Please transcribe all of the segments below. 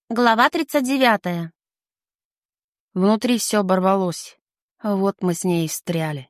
Глава 39. Внутри все оборвалось. Вот мы с ней и встряли.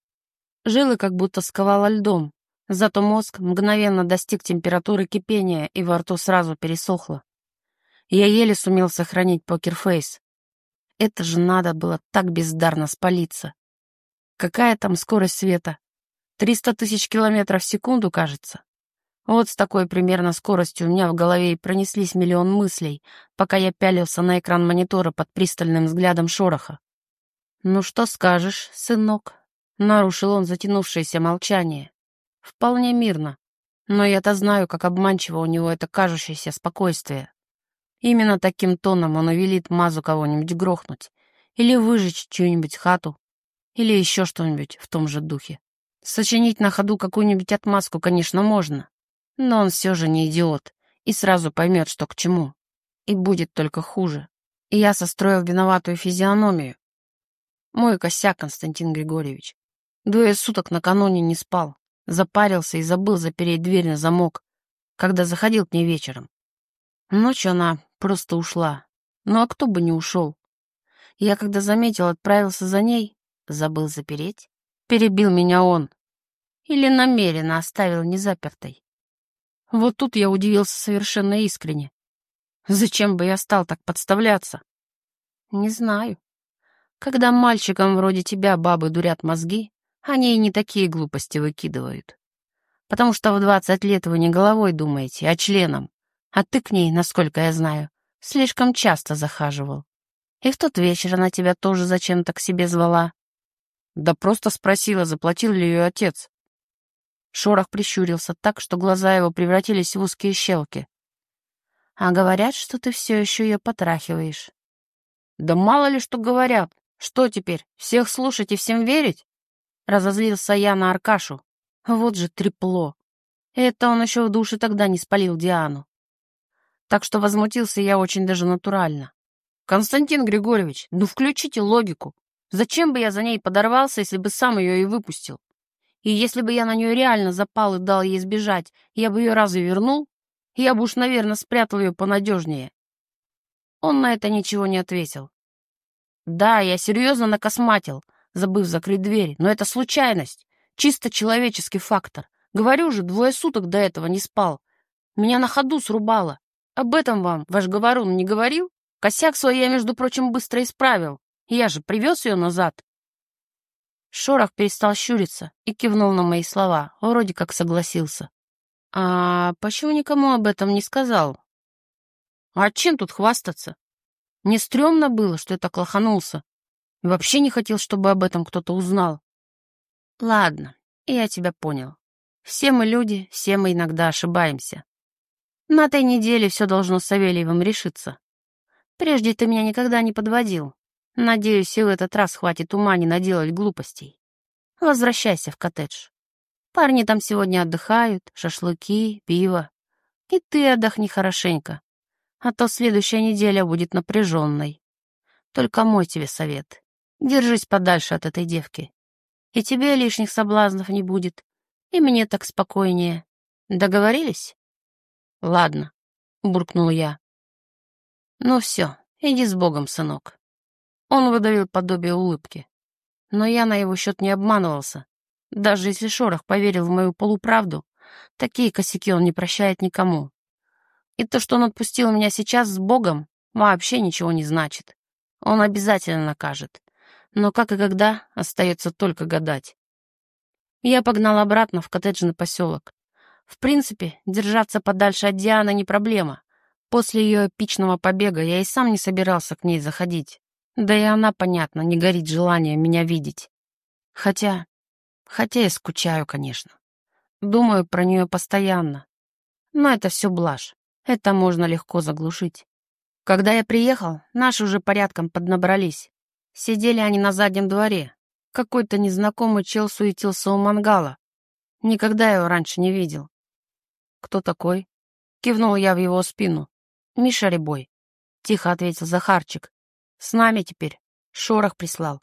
Жилы как будто сковало льдом, зато мозг мгновенно достиг температуры кипения, и во рту сразу пересохло. Я еле сумел сохранить покерфейс. Это же надо было так бездарно спалиться. Какая там скорость света? 300 тысяч километров в секунду, кажется. Вот с такой примерно скоростью у меня в голове и пронеслись миллион мыслей, пока я пялился на экран монитора под пристальным взглядом Шороха. «Ну что скажешь, сынок?» — нарушил он затянувшееся молчание. «Вполне мирно. Но я-то знаю, как обманчиво у него это кажущееся спокойствие. Именно таким тоном он и велит Мазу кого-нибудь грохнуть, или выжечь чью-нибудь хату, или еще что-нибудь в том же духе. Сочинить на ходу какую-нибудь отмазку, конечно, можно. Но он все же не идиот и сразу поймет, что к чему. И будет только хуже. И я состроил виноватую физиономию. Мой косяк, Константин Григорьевич. 2 суток накануне не спал. Запарился и забыл запереть дверь на замок, когда заходил к ней вечером. Ночью она просто ушла. Ну а кто бы не ушел? Я, когда заметил, отправился за ней. Забыл запереть. Перебил меня он. Или намеренно оставил незапертой. Вот тут я удивился совершенно искренне. Зачем бы я стал так подставляться? Не знаю. Когда мальчикам вроде тебя бабы дурят мозги, они и не такие глупости выкидывают. Потому что в 20 лет вы не головой думаете, а членом. А ты к ней, насколько я знаю, слишком часто захаживал. И в тот вечер она тебя тоже зачем-то к себе звала. Да просто спросила, заплатил ли ее отец. Шорох прищурился так, что глаза его превратились в узкие щелки. «А говорят, что ты все еще ее потрахиваешь». «Да мало ли что говорят. Что теперь, всех слушать и всем верить?» Разозлился я на Аркашу. Вот же трепло. Это он еще в душе тогда не спалил Диану. Так что возмутился я очень даже натурально. «Константин Григорьевич, ну включите логику. Зачем бы я за ней подорвался, если бы сам ее и выпустил? И если бы я на нее реально запал и дал ей сбежать, я бы ее разве вернул? Я бы уж, наверное, спрятал ее понадежнее». Он на это ничего не ответил. «Да, я серьезно накосматил, забыв закрыть дверь, но это случайность, чисто человеческий фактор. Говорю же, 2 суток до этого не спал. Меня на ходу срубало. Об этом вам ваш говорун не говорил? Косяк свой я, между прочим, быстро исправил. Я же привез ее назад». Шорох перестал щуриться и кивнул на мои слова, вроде как согласился. «А почему никому об этом не сказал?» «А чем тут хвастаться? Мне стрёмно было, что я так лоханулся. Вообще не хотел, чтобы об этом кто-то узнал». «Ладно, я тебя понял. Все мы люди, все мы иногда ошибаемся. На этой неделе все должно с Савельевым решиться. Прежде ты меня никогда не подводил. Надеюсь, и в этот раз хватит ума не наделать глупостей. Возвращайся в коттедж. Парни там сегодня отдыхают, шашлыки, пиво. И ты отдохни хорошенько, а то следующая неделя будет напряженной. Только мой тебе совет. Держись подальше от этой девки. И тебе лишних соблазнов не будет, и мне так спокойнее. Договорились?» «Ладно», — буркнул я. «Ну все, иди с Богом, сынок». Он выдавил подобие улыбки. Но я на его счет не обманывался. Даже если Шорох поверил в мою полуправду, такие косяки он не прощает никому. И то, что он отпустил меня сейчас с Богом, вообще ничего не значит. Он обязательно накажет. Но как и когда, остается только гадать. Я погнал обратно в коттеджный поселок. В принципе, держаться подальше от Дианы не проблема. После ее эпичного побега я и сам не собирался к ней заходить. Да и она, понятно, не горит желанием меня видеть. Хотя я скучаю, конечно. Думаю про нее постоянно. Но это все блажь. Это можно легко заглушить. Когда я приехал, наши уже порядком поднабрались. Сидели они на заднем дворе. Какой-то незнакомый чел суетился у мангала. Никогда его раньше не видел. «Кто такой?» — кивнул я в его спину. «Миша Рябой», — тихо ответил Захарчик. «С нами теперь. Шорох прислал».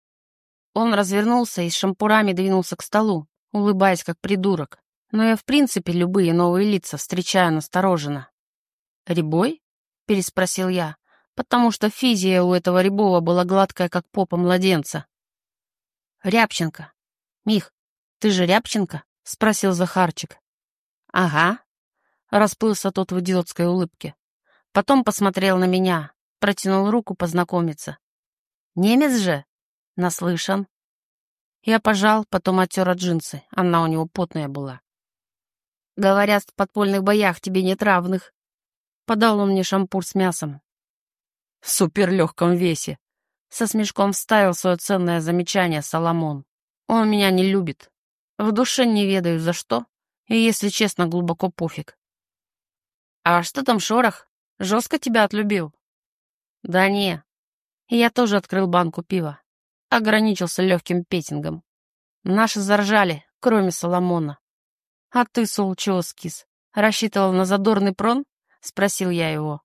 Он развернулся и с шампурами двинулся к столу, улыбаясь как придурок. Но я в принципе любые новые лица встречаю настороженно. «Рябой?» переспросил я, потому что физия у этого Рябова была гладкая, как попа младенца. «Рябченко. Мих, ты же Рябченко?» — спросил Захарчик. «Ага», — расплылся тот в идиотской улыбке. Потом посмотрел на меня, протянул руку познакомиться. «Немец же?» «Наслышан». Я пожал, потом оттер от джинсы, она у него потная была. «Говорят, в подпольных боях тебе нет равных». Подал он мне шампур с мясом. В суперлегком весе. Со смешком вставил свое ценное замечание Соломон. Он меня не любит. В душе не ведаю за что, и, если честно, глубоко пофиг. «А что там Шорох? Жестко тебя отлюбил?» «Да не». Я тоже открыл банку пива. Ограничился легким петингом. Наши заржали, кроме Соломона. «А ты, Сол, чего скис? Рассчитывал на задорный прон?» — спросил я его.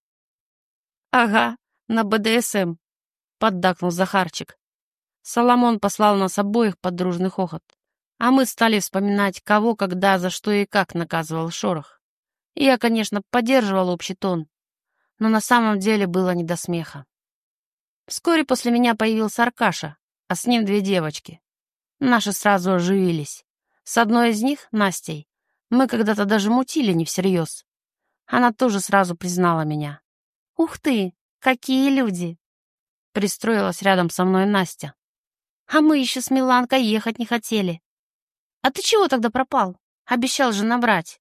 «Ага, на БДСМ», — поддакнул Захарчик. Соломон послал нас обоих под дружный хохот, а мы стали вспоминать, кого, когда, за что и как наказывал Шорох. И я, конечно, поддерживал общий тон, но на самом деле было не до смеха. Вскоре после меня появился Аркаша, а с ним две девочки. Наши сразу оживились. С одной из них, Настей, мы когда-то даже мутили не всерьез. Она тоже сразу признала меня. «Ух ты, какие люди!» Пристроилась рядом со мной Настя. «А мы еще с Миланкой ехать не хотели. А ты чего тогда пропал? Обещал же набрать».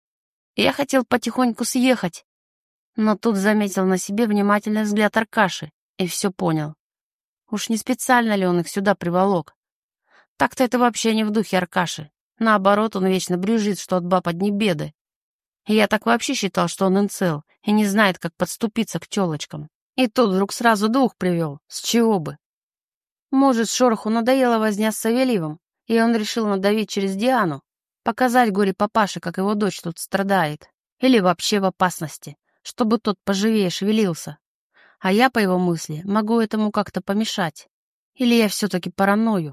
Я хотел потихоньку съехать, но тут заметил на себе внимательный взгляд Аркаши и все понял. Уж не специально ли он их сюда приволок? Так-то это вообще не в духе Аркаши. Наоборот, он вечно брюзжит, что от баб одни беды. И я так вообще считал, что он инцел и не знает, как подступиться к тёлочкам. И тут вдруг сразу двух привел. С чего бы? Может, Шороху надоела возня с Савельевым, и он решил надавить через Диану, показать горе папаше, как его дочь тут страдает, или вообще в опасности, чтобы тот поживее шевелился. А я, по его мысли, могу этому как-то помешать. Или я все-таки параною.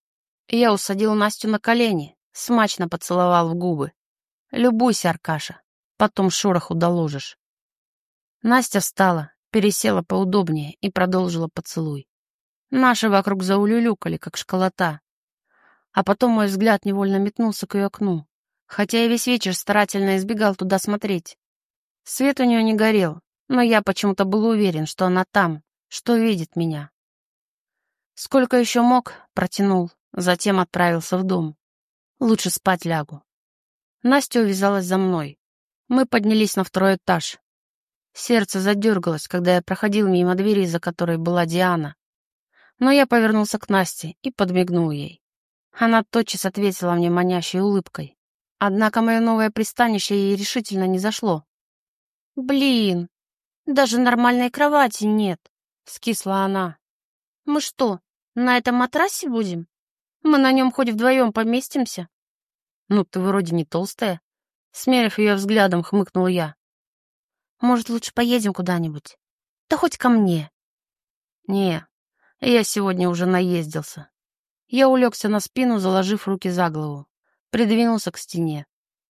Я усадил Настю на колени, смачно поцеловал в губы. «Любуйся, Аркаша, потом Шороху доложишь». Настя встала, пересела поудобнее и продолжила поцелуй. Наши вокруг заулюлюкали, как школота. А потом мой взгляд невольно метнулся к ее окну, хотя я весь вечер старательно избегал туда смотреть. Свет у нее не горел, но я почему-то был уверен, что она там, что видит меня. Сколько еще мог, протянул, затем отправился в дом. Лучше спать лягу. Настя увязалась за мной. Мы поднялись на второй этаж. Сердце задергалось, когда я проходил мимо двери, за которой была Диана. Но я повернулся к Насте и подмигнул ей. Она тотчас ответила мне манящей улыбкой. Однако мое новое пристанище ей решительно не зашло. «Блин, даже нормальной кровати нет», — скисла она. «Мы что, на этом матрасе будем? Мы на нем хоть вдвоем поместимся?» «Ну, ты вроде не толстая», — смерив ее взглядом, хмыкнул я. «Может, лучше поедем куда-нибудь? Да хоть ко мне». «Не, я сегодня уже наездился». Я улегся на спину, заложив руки за голову, придвинулся к стене.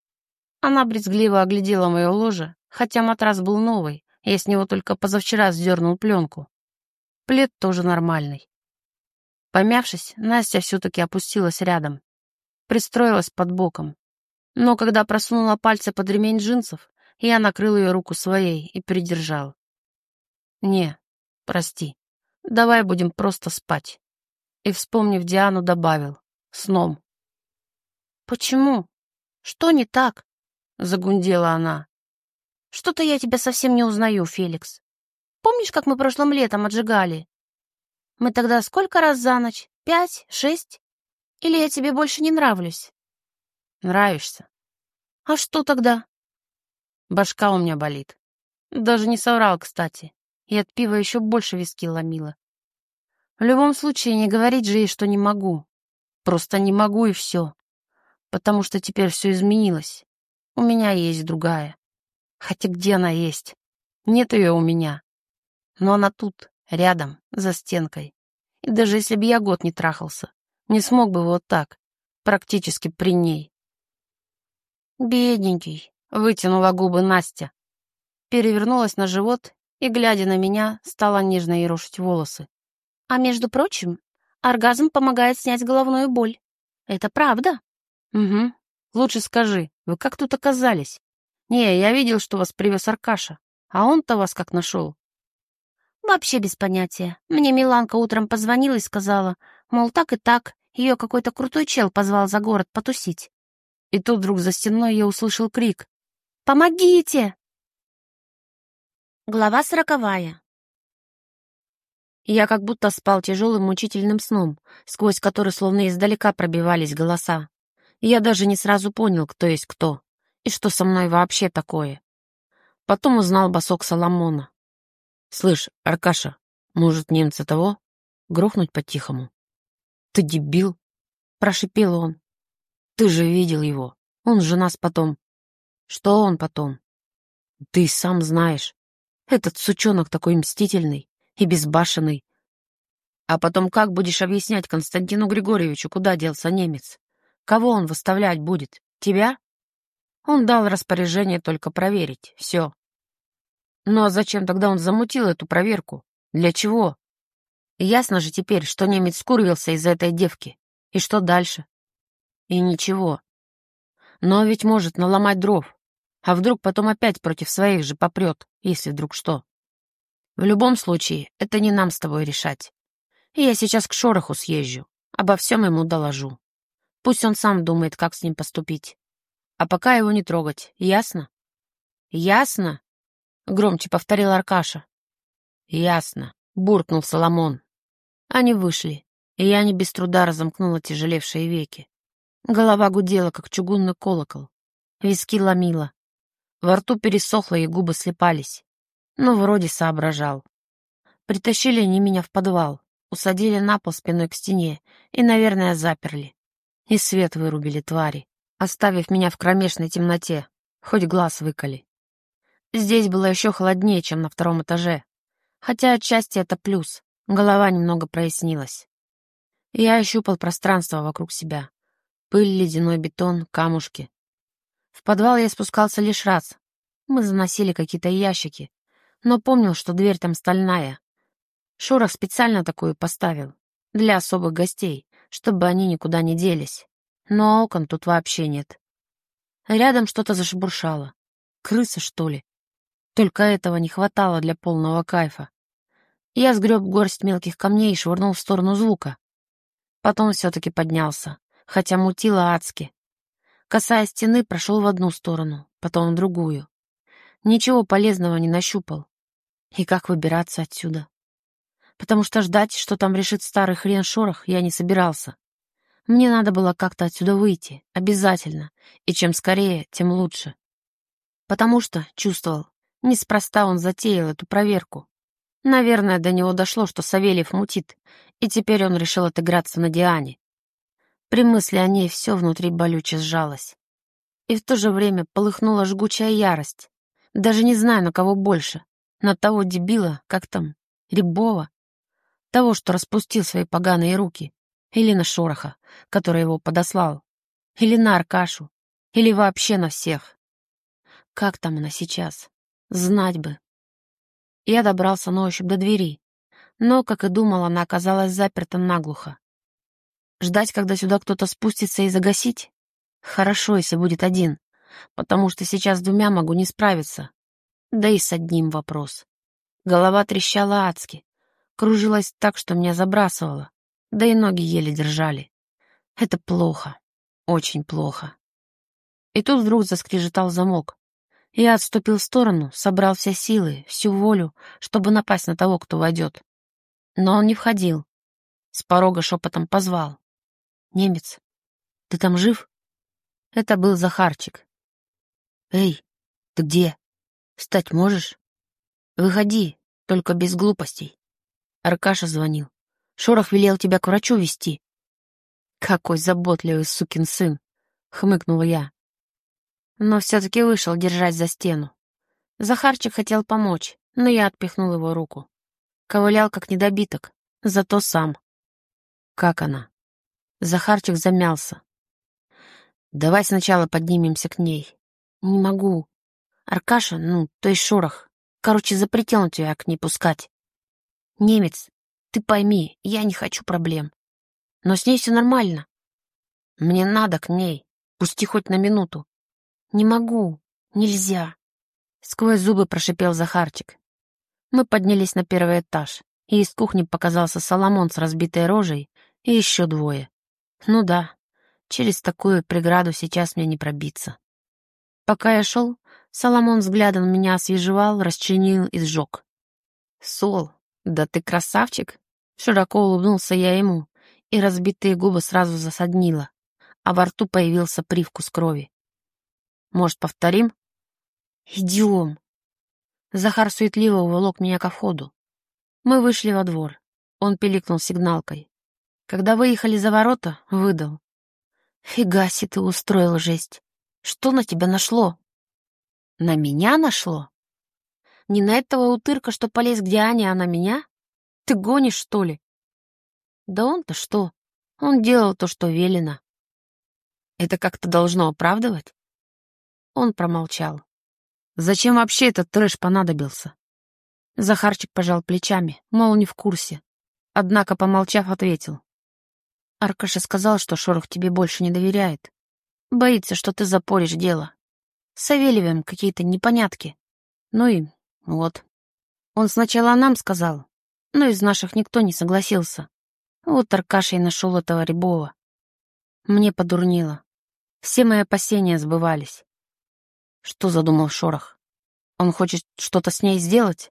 Она брезгливо оглядела мое ложе, хотя матрас был новый, я с него только позавчера сдернул пленку. Плед тоже нормальный. Помявшись, Настя все-таки опустилась рядом, пристроилась под боком. Но когда просунула пальцы под ремень джинсов, я накрыл ее руку своей и придержал. «Не, прости, давай будем просто спать». И, вспомнив Диану, добавил: «Сном». «Почему? Что не так?» — загундела она. «Что-то я тебя совсем не узнаю, Феликс. Помнишь, как мы прошлым летом отжигали? Мы тогда сколько раз за ночь? 5, 6? Или я тебе больше не нравлюсь?» «Нравишься». «А что тогда?» «Башка у меня болит». Даже не соврал, кстати. И от пива еще больше виски ломило. В любом случае, не говорить же ей, что не могу. Просто не могу, и все. Потому что теперь все изменилось. У меня есть другая. Хотя где она есть? Нет ее у меня. Но она тут, рядом, за стенкой. И даже если бы я год не трахался, не смог бы вот так, практически при ней. «Бедненький», — вытянула губы Настя. перевернулась на живот и, глядя на меня, стала нежно ерошить волосы. А между прочим, оргазм помогает снять головную боль. Это правда? Угу. Лучше скажи, вы как тут оказались? Не, я видел, что вас привез Аркаша. А он-то вас как нашел? Вообще без понятия. Мне Миланка утром позвонила и сказала, мол, так и так, ее какой-то крутой чел позвал за город потусить. И тут вдруг за стеной я услышал крик. «Помогите!» Глава 40. Я как будто спал тяжелым мучительным сном, сквозь который словно издалека пробивались голоса. И я даже не сразу понял, кто есть кто, и что со мной вообще такое. Потом узнал босок Соломона. «Слышь, Аркаша, может, немца того? Грохнуть по-тихому?» «Ты дебил!» — прошипел он. «Ты же видел его. Он же нас потом...» «Что он потом?» «Ты и сам знаешь. Этот сучонок такой мстительный и безбашенный. А потом как будешь объяснять Константину Григорьевичу, куда делся немец? Кого он выставлять будет? Тебя?» Он дал распоряжение только проверить. Все. Ну а зачем тогда он замутил эту проверку? Для чего? Ясно же теперь, что немец скурвился из-за этой девки. И что дальше? И ничего. Но ведь может наломать дров. А вдруг потом опять против своих же попрет, если вдруг что. В любом случае, это не нам с тобой решать. И я сейчас к Шороху съезжу, обо всем ему доложу. Пусть он сам думает, как с ним поступить. А пока его не трогать, ясно? Ясно? Громче повторил Аркаша. Ясно, буркнул Соломон. Они вышли, и я не без труда разомкнула тяжелевшие веки. Голова гудела, как чугунный колокол. Виски ломило. Во рту пересохло, и губы слипались. Но вроде соображал. Притащили они меня в подвал, усадили на пол спиной к стене и, наверное, заперли. И свет вырубили, твари, оставив меня в кромешной темноте, хоть глаз выколи. Здесь было еще холоднее, чем на втором этаже. Хотя отчасти это плюс, голова немного прояснилась. Я ощупал пространство вокруг себя. Пыль, ледяной бетон, камушки. В подвал я спускался лишь раз. Мы заносили какие-то ящики, но помнил, что дверь там стальная. Шорох специально такую поставил, для особых гостей, чтобы они никуда не делись. Но окон тут вообще нет. Рядом что-то зашебуршало. Крыса, что ли? Только этого не хватало для полного кайфа. Я сгреб горсть мелких камней и швырнул в сторону звука. Потом все-таки поднялся, хотя мутило адски. Касаясь стены, прошел в одну сторону, потом в другую. Ничего полезного не нащупал. И как выбираться отсюда? Потому что ждать, что там решит старый хрен Шорох, я не собирался. Мне надо было как-то отсюда выйти, обязательно, и чем скорее, тем лучше. Потому что, чувствовал, неспроста он затеял эту проверку. Наверное, до него дошло, что Савельев мутит, и теперь он решил отыграться на Диане. При мысли о ней все внутри болюче сжалось. И в то же время полыхнула жгучая ярость. Даже не знаю, на кого больше. На того дебила, как там, Рябова, того, что распустил свои поганые руки, или на Шороха, который его подослал, или на Аркашу, или вообще на всех. Как там она сейчас? Знать бы. Я добрался на ощупь до двери, но, как и думал, она оказалась заперта наглухо. Ждать, когда сюда кто-то спустится, и загасить? Хорошо, если будет один, потому что сейчас с двумя могу не справиться. Да и с одним вопрос. Голова трещала адски, кружилась так, что меня забрасывало, да и ноги еле держали. Это плохо, очень плохо. И тут вдруг заскрежетал замок. Я отступил в сторону, собрал все силы, всю волю, чтобы напасть на того, кто войдет. Но он не входил. С порога шепотом позвал. «Немец, ты там жив?» Это был Захарчик. «Эй, ты где? Встать можешь? Выходи, только без глупостей». Аркаша звонил. «Шорох велел тебя к врачу везти». «Какой заботливый сукин сын!» — хмыкнула я. Но все-таки вышел держать за стену. Захарчик хотел помочь, но я отпихнул его руку. Ковылял как недобиток, зато сам. «Как она?» Захарчик замялся. «Давай сначала поднимемся к ней». «Не могу. Аркаша, то есть Шорох, короче, запретил на тебя к ней пускать. Немец, ты пойми, я не хочу проблем. Но с ней все нормально. Мне надо к ней. Пусти хоть на минуту. Не могу. Нельзя. Сквозь зубы прошипел Захарчик. Мы поднялись на первый этаж, и из кухни показался Соломон с разбитой рожей и еще двое. Ну да, через такую преграду сейчас мне не пробиться. Пока я шел, Соломон взглядом меня освежевал, расчленил и сжег. «Сол, да ты красавчик!» Широко улыбнулся я ему, и разбитые губы сразу засаднило, а во рту появился привкус крови. «Может, повторим?» «Идем!» Захар суетливо уволок меня ко входу. Мы вышли во двор. Он пиликнул сигналкой. Когда выехали за ворота, выдал. «Фига себе ты устроил жесть! Что на тебя нашло?» «На меня нашло? Не на этого утырка, что полез к Диане, а на меня? Ты гонишь, что ли?» «Да он-то что? Он делал то, что велено». «Это как-то должно оправдывать?» Он промолчал. «Зачем вообще этот трэш понадобился?» Захарчик пожал плечами, мол, не в курсе. Однако, помолчав, ответил. «Аркаша сказал, что Шорох тебе больше не доверяет. Боится, что ты запоришь дело. С Савельевым какие-то непонятки. Ну и вот. Он сначала нам сказал, но из наших никто не согласился. Вот Аркаша и нашел этого Рябова. Мне подурнило. Все мои опасения сбывались. Что задумал Шорох? Он хочет что-то с ней сделать?»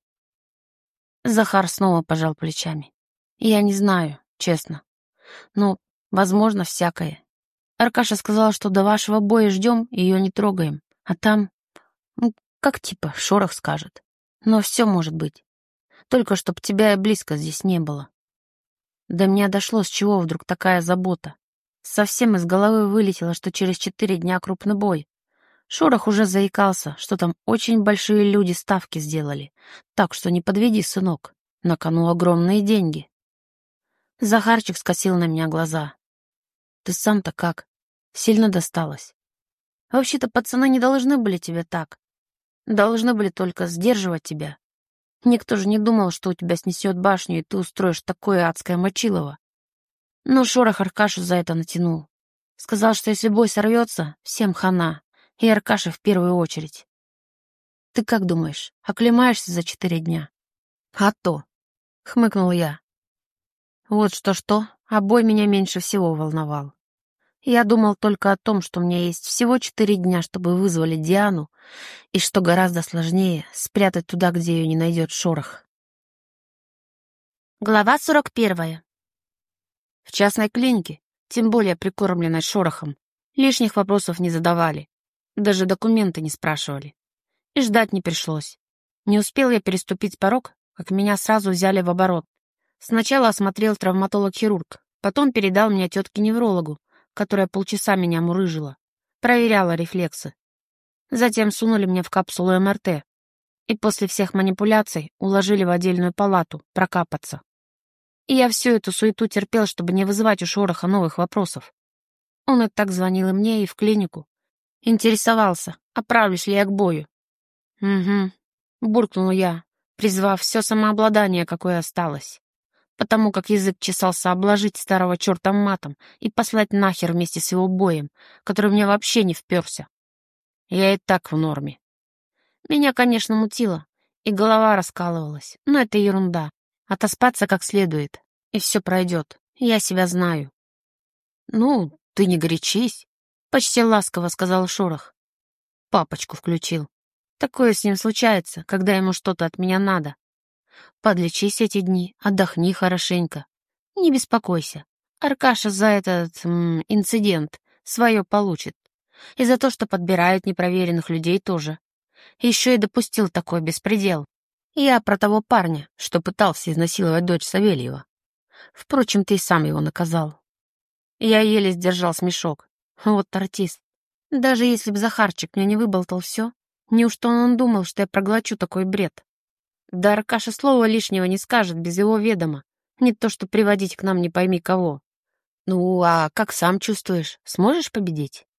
Захар снова пожал плечами. «Я не знаю, честно. Но, возможно, всякое. Аркаша сказал, что до вашего боя ждем, ее не трогаем. А там, как типа, Шорох скажет. Но все может быть. Только чтоб тебя и близко здесь не было». До меня дошло, с чего вдруг такая забота. Совсем из головы вылетело, что через 4 дня крупный бой. Шорох уже заикался, что там очень большие люди ставки сделали. Так что не подведи, сынок. На кону огромные деньги. Захарчик скосил на меня глаза. «Ты сам-то как? Сильно досталось?» «Вообще-то пацаны не должны были тебе так. Должны были только сдерживать тебя. Никто же не думал, что у тебя снесет башню, и ты устроишь такое адское мочилово. Но Шорох Аркашу за это натянул. Сказал, что если бой сорвется, всем хана. И Аркаша в первую очередь. Ты как думаешь, оклемаешься за 4 дня?» «А то!» — хмыкнул я. Вот что-что, а бой меня меньше всего волновал. Я думал только о том, что у меня есть всего 4 дня, чтобы вызволить Диану, и, что гораздо сложнее, спрятать туда, где ее не найдет Шорох. Глава 41. В частной клинике, тем более прикормленной Шорохом, лишних вопросов не задавали. Даже документы не спрашивали. И ждать не пришлось. Не успел я переступить порог, как меня сразу взяли в оборот. Сначала осмотрел травматолог-хирург, потом передал меня тетке-неврологу, которая полчаса меня мурыжила, проверяла рефлексы. Затем сунули мне в капсулу МРТ, и после всех манипуляций уложили в отдельную палату прокапаться. И я всю эту суету терпел, чтобы не вызывать у Шороха новых вопросов. Он и так звонил и мне, и в клинику. Интересовался, оправлюсь ли я к бою. «Угу», — буркнул я, призвав все самообладание, какое осталось, потому как язык чесался обложить старого черта матом и послать нахер вместе с его боем, который мне вообще не вперся. Я и так в норме. Меня, конечно, мутило, и голова раскалывалась, но это ерунда. Отоспаться как следует, и все пройдет, я себя знаю. «Ну, ты не горячись», — почти ласково сказал Шорох. Папочку включил. Такое с ним случается, когда ему что-то от меня надо. Подлечись эти дни, отдохни хорошенько. Не беспокойся. Аркаша за этот инцидент свое получит. И за то, что подбирают непроверенных людей тоже. Еще и допустил такой беспредел. Я про того парня, что пытался изнасиловать дочь Савельева. Впрочем, ты и сам его наказал. Я еле сдержал смешок. Вот артист. Даже если б Захарчик мне не выболтал все, неужто он думал, что я проглочу такой бред? Да Аркаша слова лишнего не скажет без его ведома. Не то что приводить к нам не пойми кого. Ну, а как сам чувствуешь? Сможешь победить?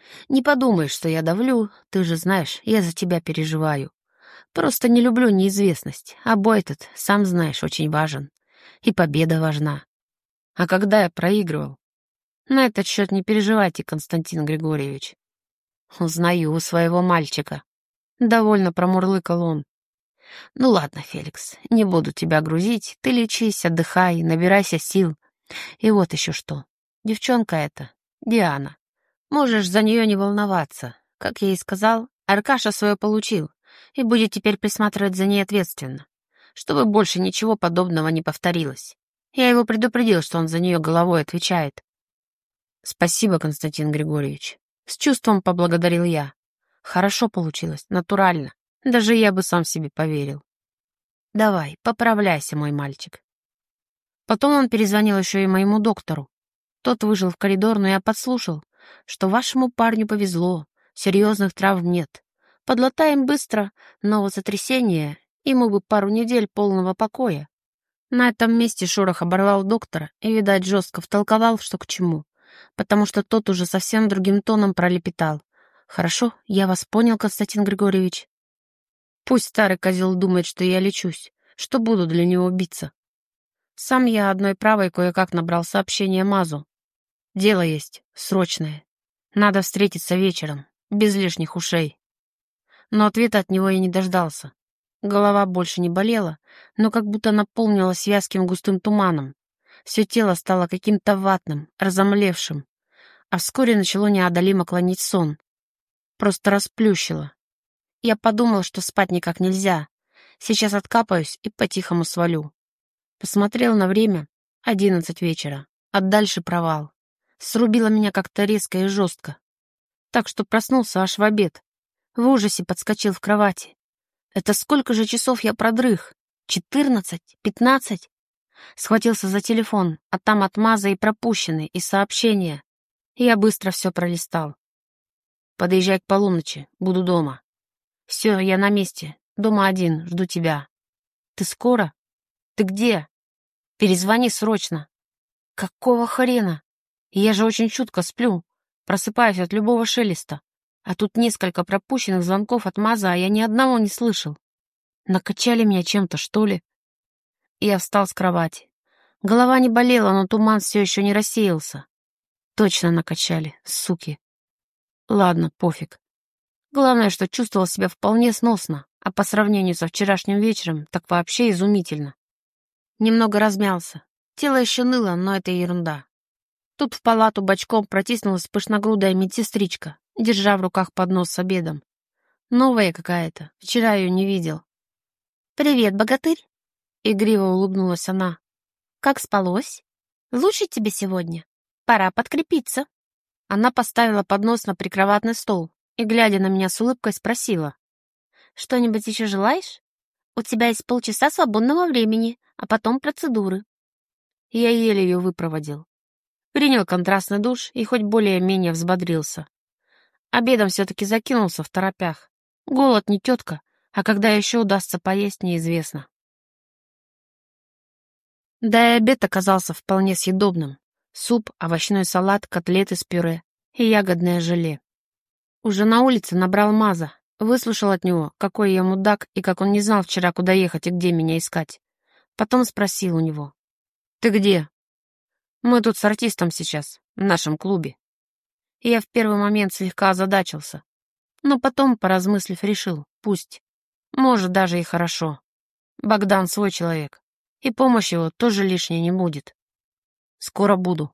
Не подумай, что я давлю, ты же знаешь, я за тебя переживаю. Просто не люблю неизвестность, а бой этот, сам знаешь, очень важен. И победа важна. А когда я проигрывал? На этот счет не переживайте, Константин Григорьевич. Узнаю своего мальчика. Довольно промурлыкал он. Ну ладно, Феликс, не буду тебя грузить. Ты лечись, отдыхай, набирайся сил. И вот еще что. Девчонка эта, Диана. Можешь за нее не волноваться. Как я и сказал, Аркаша свое получил и будет теперь присматривать за ней ответственно, чтобы больше ничего подобного не повторилось. Я его предупредил, что он за нее головой отвечает. Спасибо, Константин Григорьевич. С чувством поблагодарил я. Хорошо получилось, натурально. Даже я бы сам себе поверил. Давай, поправляйся, мой мальчик. Потом он перезвонил еще и моему доктору. Тот вышел в коридор, но я подслушал, что вашему парню повезло, серьезных травм нет. Подлатаем быстро, но сотрясение, ему бы пару недель полного покоя. На этом месте Шорох оборвал доктора и, видать, жестко втолковал, что к чему, потому что тот уже совсем другим тоном пролепетал. «Хорошо, я вас понял, Константин Григорьевич. Пусть старый козел думает, что я лечусь, что буду для него биться. Сам я одной правой кое-как набрал сообщение Мазу. Дело есть, срочное. Надо встретиться вечером, без лишних ушей». Но ответа от него я не дождался. Голова больше не болела, но как будто наполнилась вязким густым туманом. Все тело стало каким-то ватным, разомлевшим, а вскоре начало неодолимо клонить сон. Просто расплющило. Я подумал, что спать никак нельзя. Сейчас откапаюсь и по-тихому свалю. Посмотрел на время — 11 вечера, а дальше провал. Срубило меня как-то резко и жестко. Так что проснулся аж в обед. В ужасе подскочил в кровати. Это сколько же часов я продрых? 14? 15? Схватился за телефон, а там отмазы и пропущенные, и сообщения. Я быстро все пролистал. Подъезжай к полуночи, буду дома. Все, я на месте, дома один, жду тебя. Ты скоро? Ты где? Перезвони срочно. Какого хрена? Я же очень чутко сплю, просыпаюсь от любого шелеста. А тут несколько пропущенных звонков от Маза, а я ни одного не слышал. Накачали меня чем-то, что ли? Я встал с кровати. Голова не болела, но туман все еще не рассеялся. Точно накачали, суки. Ладно, пофиг. Главное, что чувствовал себя вполне сносно, а по сравнению со вчерашним вечером, так вообще изумительно. Немного размялся. Тело еще ныло, но это ерунда. Тут в палату бочком протиснулась пышногрудая медсестричка, держа в руках поднос с обедом. Новая какая-то, вчера ее не видел. «Привет, богатырь!» — игриво улыбнулась она. «Как спалось? Лучше тебе сегодня? Пора подкрепиться». Она поставила поднос на прикроватный стол и, глядя на меня с улыбкой, спросила. «Что-нибудь еще желаешь? У тебя есть полчаса свободного времени, а потом процедуры». Я еле ее выпроводил. Принял контрастный душ и хоть более-менее взбодрился. Обедом все-таки закинулся в торопях. Голод не тетка, а когда еще удастся поесть, неизвестно. Да и обед оказался вполне съедобным. Суп, овощной салат, котлеты с пюре и ягодное желе. Уже на улице набрал Маза, выслушал от него, какой я мудак и как он не знал вчера, куда ехать и где меня искать. Потом спросил у него. «Ты где?» «Мы тут с артистом сейчас, в нашем клубе». И я в первый момент слегка озадачился, но потом, поразмыслив, решил, пусть. Может, даже и хорошо. Богдан свой человек, и помощь его тоже лишней не будет. Скоро буду.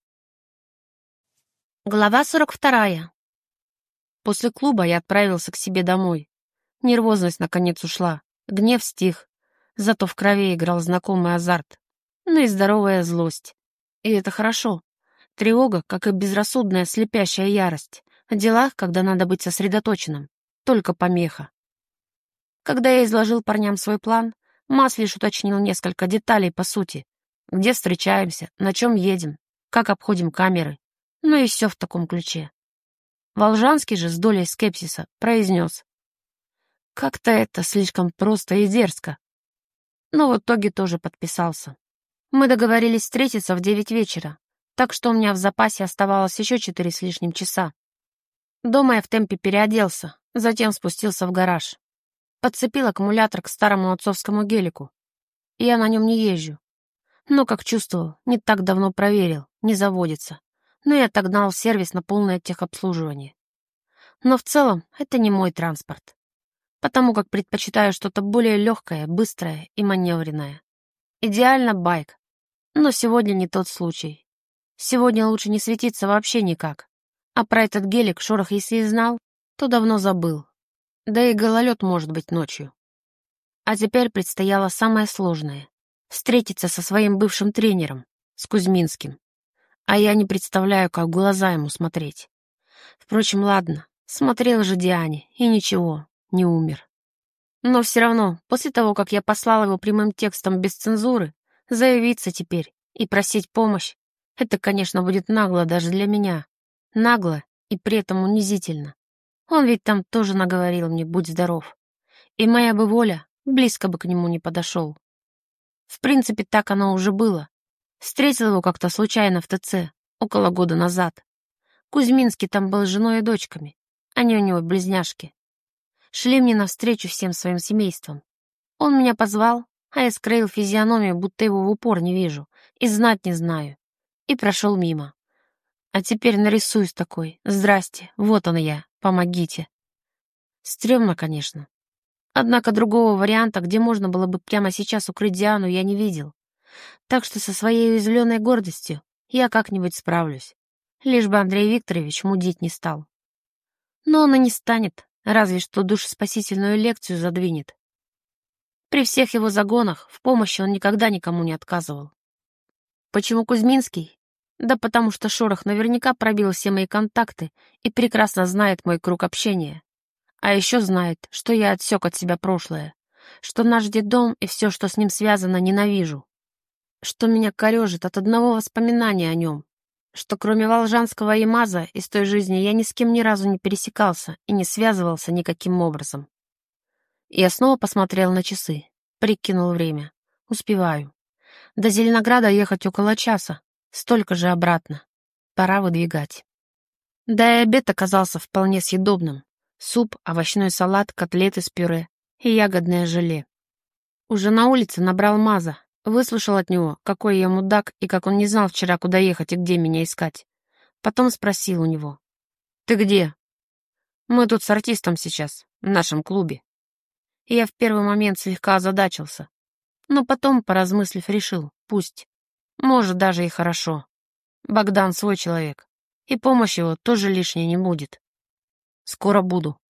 Глава 42. После клуба я отправился к себе домой. Нервозность наконец ушла, гнев стих, зато в крови играл знакомый азарт, ну и здоровая злость. И это хорошо. Тревога, как и безрассудная слепящая ярость, в делах, когда надо быть сосредоточенным, только помеха. Когда я изложил парням свой план, Мас лишь уточнил несколько деталей по сути. Где встречаемся, на чем едем, как обходим камеры. Ну и все в таком ключе. Волжанский же с долей скепсиса произнес. Как-то это слишком просто и дерзко. Но в итоге тоже подписался. Мы договорились встретиться в 9 вечера, так что у меня в запасе оставалось еще 4 с лишним часа. Дома я в темпе переоделся, затем спустился в гараж. Подцепил аккумулятор к старому отцовскому гелику. Я на нем не езжу. Но, как чувствовал, не так давно проверил, не заводится. Но я отогнал в сервис на полное техобслуживание. Но в целом это не мой транспорт. Потому как предпочитаю что-то более легкое, быстрое и маневренное. Идеально байк. Но сегодня не тот случай. Сегодня лучше не светиться вообще никак. А про этот гелик Шорох, если и знал, то давно забыл. Да и гололед может быть ночью. А теперь предстояло самое сложное — встретиться со своим бывшим тренером, с Кузьминским. А я не представляю, как в глаза ему смотреть. Впрочем, ладно, смотрел же Диане, и ничего, не умер. Но все равно, после того, как я послал его прямым текстом без цензуры, заявиться теперь и просить помощь, это, конечно, будет нагло даже для меня. Нагло и при этом унизительно. Он ведь там тоже наговорил мне «будь здоров». И моя бы воля близко бы к нему не подошел. В принципе, так оно уже было. Встретил его как-то случайно в ТЦ, около года назад. Кузьминский там был с женой и дочками. Они у него близняшки. Шли мне навстречу всем своим семейством. Он меня позвал, а я скроил физиономию, будто его в упор не вижу, и знать не знаю. И прошел мимо. А теперь нарисуюсь такой. Здрасте, вот он я, помогите. Стремно, конечно. Однако другого варианта, где можно было бы прямо сейчас укрыть Диану, я не видел. Так что со своей уязвленной гордостью я как-нибудь справлюсь. Лишь бы Андрей Викторович мудить не стал. Но он и не станет, разве что душеспасительную лекцию задвинет. При всех его загонах в помощи он никогда никому не отказывал. Почему Кузьминский? Да потому что Шорох наверняка пробил все мои контакты и прекрасно знает мой круг общения. А еще знает, что я отсек от себя прошлое, что наш детдом и все, что с ним связано, ненавижу, что меня корежит от одного воспоминания о нем, что кроме Волжанского и Маза из той жизни я ни с кем ни разу не пересекался и не связывался никаким образом. Я снова посмотрел на часы, прикинул время. Успеваю. До Зеленограда ехать около часа, столько же обратно. Пора выдвигать. Да и обед оказался вполне съедобным. Суп, овощной салат, котлеты с пюре и ягодное желе. Уже на улице набрал Маза, выслушал от него, какой я мудак и как он не знал вчера, куда ехать и где меня искать. Потом спросил у него: «Ты где?» «Мы тут с артистом сейчас, в нашем клубе». И я в первый момент слегка озадачился, но потом, поразмыслив, решил: пусть. Может, даже и хорошо. Богдан свой человек, и помощь его тоже лишней не будет. «Скоро буду»,